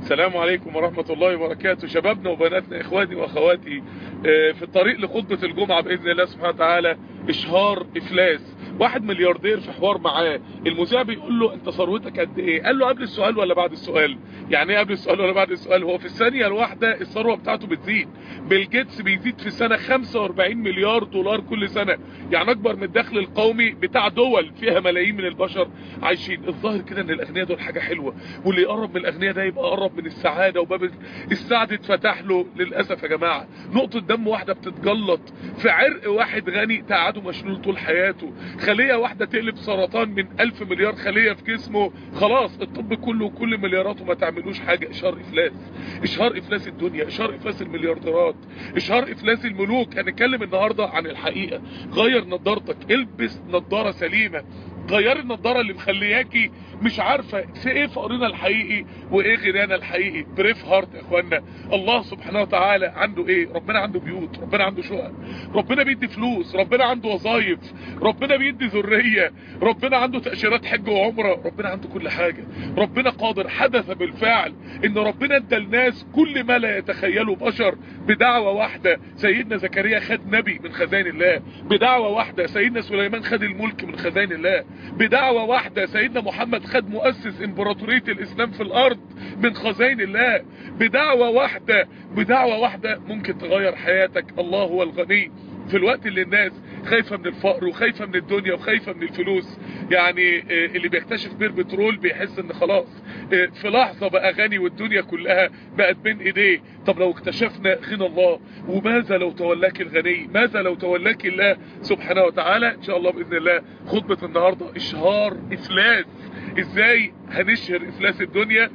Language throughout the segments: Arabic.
السلام عليكم ورحمة الله وبركاته. شبابنا وبناتنا، إخواني وأخواتي، في الطريق لخطبة الجمعة بإذن الله سبحانه وتعالى. إشهار إفلاس. واحد ملياردير في حوار معاه، المذيع بيقول له أنت ثروتك قد إيه؟ قال له قبل السؤال ولا بعد السؤال؟ يعني إيه قبل السؤال ولا بعد السؤال؟ هو في الثانية الواحدة الثروة بتاعته بتزيد. بيل جيتس بيزيد في السنة 45 مليار دولار كل سنة، يعني أكبر من الدخل القومي بتاع دول فيها ملايين من البشر عايشين. الظاهر كده إن الأغنياء دول حاجة حلوة، واللي يقرب من الأغنياء ده يبقى قرب من السعادة، وباب السعد اتفتح له. للأسف يا جماعة، نقطة دم واحدة بتتجلط في عرق واحد غني تقعده مشلول طول حياته. خلية واحدة تقلب سرطان من 1000 مليار خلية في جسمه، خلاص الطب كله وكل ملياراته ما تعملوش حاجة. إشهار إفلاس. إشهار إفلاس الدنيا، إشهار إفلاس المليارديرات، إشهار إفلاس الملوك. هنتكلم النهاردة عن الحقيقة. غير نظارتك، البس نظارة سليمة. غير النظارة اللي مخلياكي مش عارفة في ايه فقرنا الحقيقي وايه غيرنا الحقيقي. بريف هارت يا اخوانا. الله سبحانه وتعالى عنده ايه؟ ربنا عنده بيوت، ربنا عنده شقق، ربنا بيدي فلوس، ربنا عنده وظايف، ربنا بيدي ذرية، ربنا عنده تأشيرات حج وعمرة، ربنا عنده كل حاجة. ربنا قادر. حدث بالفعل ان ربنا ادى الناس كل ما لا يتخيله بشر بدعوة واحدة. سيدنا زكريا خد نبي من خزائن الله بدعوة واحدة. سيدنا سليمان خد الملك من خزائن الله بدعوة واحدة. سيدنا محمد خد مؤسس امبراطورية الاسلام في الارض من خزائن الله بدعوة واحدة. بدعوة واحدة ممكن تغير حياتك. الله هو الغني. في الوقت اللي الناس خايفة من الفقر وخايفة من الدنيا وخايفة من الفلوس، يعني اللي بيكتشف بير بترول بيحس ان خلاص في لحظة بقى غني والدنيا كلها بقت بين ايديه. طب لو اكتشفنا غنى الله، وماذا لو تولاك الغني؟ ماذا لو تولاك الله سبحانه وتعالى؟ ان شاء الله باذن الله خطبة النهاردة اشهار افلاس. ازاي هنشهر افلاس الدنيا،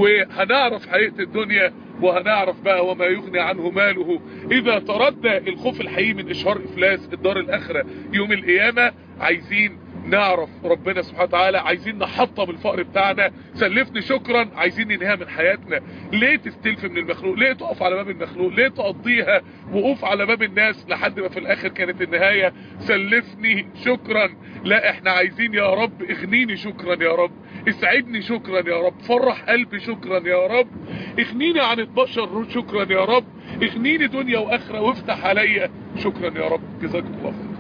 وهنعرف حقيقة الدنيا، وهنعرف بقى وما يغني عنه ماله اذا تردى. الخوف الحقيقي من اشهار افلاس الدار الاخرة يوم القيامة. عايزين نعرف ربنا سبحانه وتعالى، عايزين نحطم الفقر بتاعنا. سلفني شكرا، عايزين ننهيها من حياتنا. ليه تستلف من المخلوق؟ ليه تقف على باب المخلوق؟ ليه تقضيها وقوف على باب الناس لحد ما في الاخر كانت النهاية سلفني شكرا؟ لا، احنا عايزين يا رب اغنيني شكرا يا رب، اسعدني شكرا يا رب، فرح قلبي شكرا يا رب، اغنيني عن البشر شكرا يا رب، اغنيني دنيا واخرة وافتح عليا شكرا يا رب. جزاكم الله خير.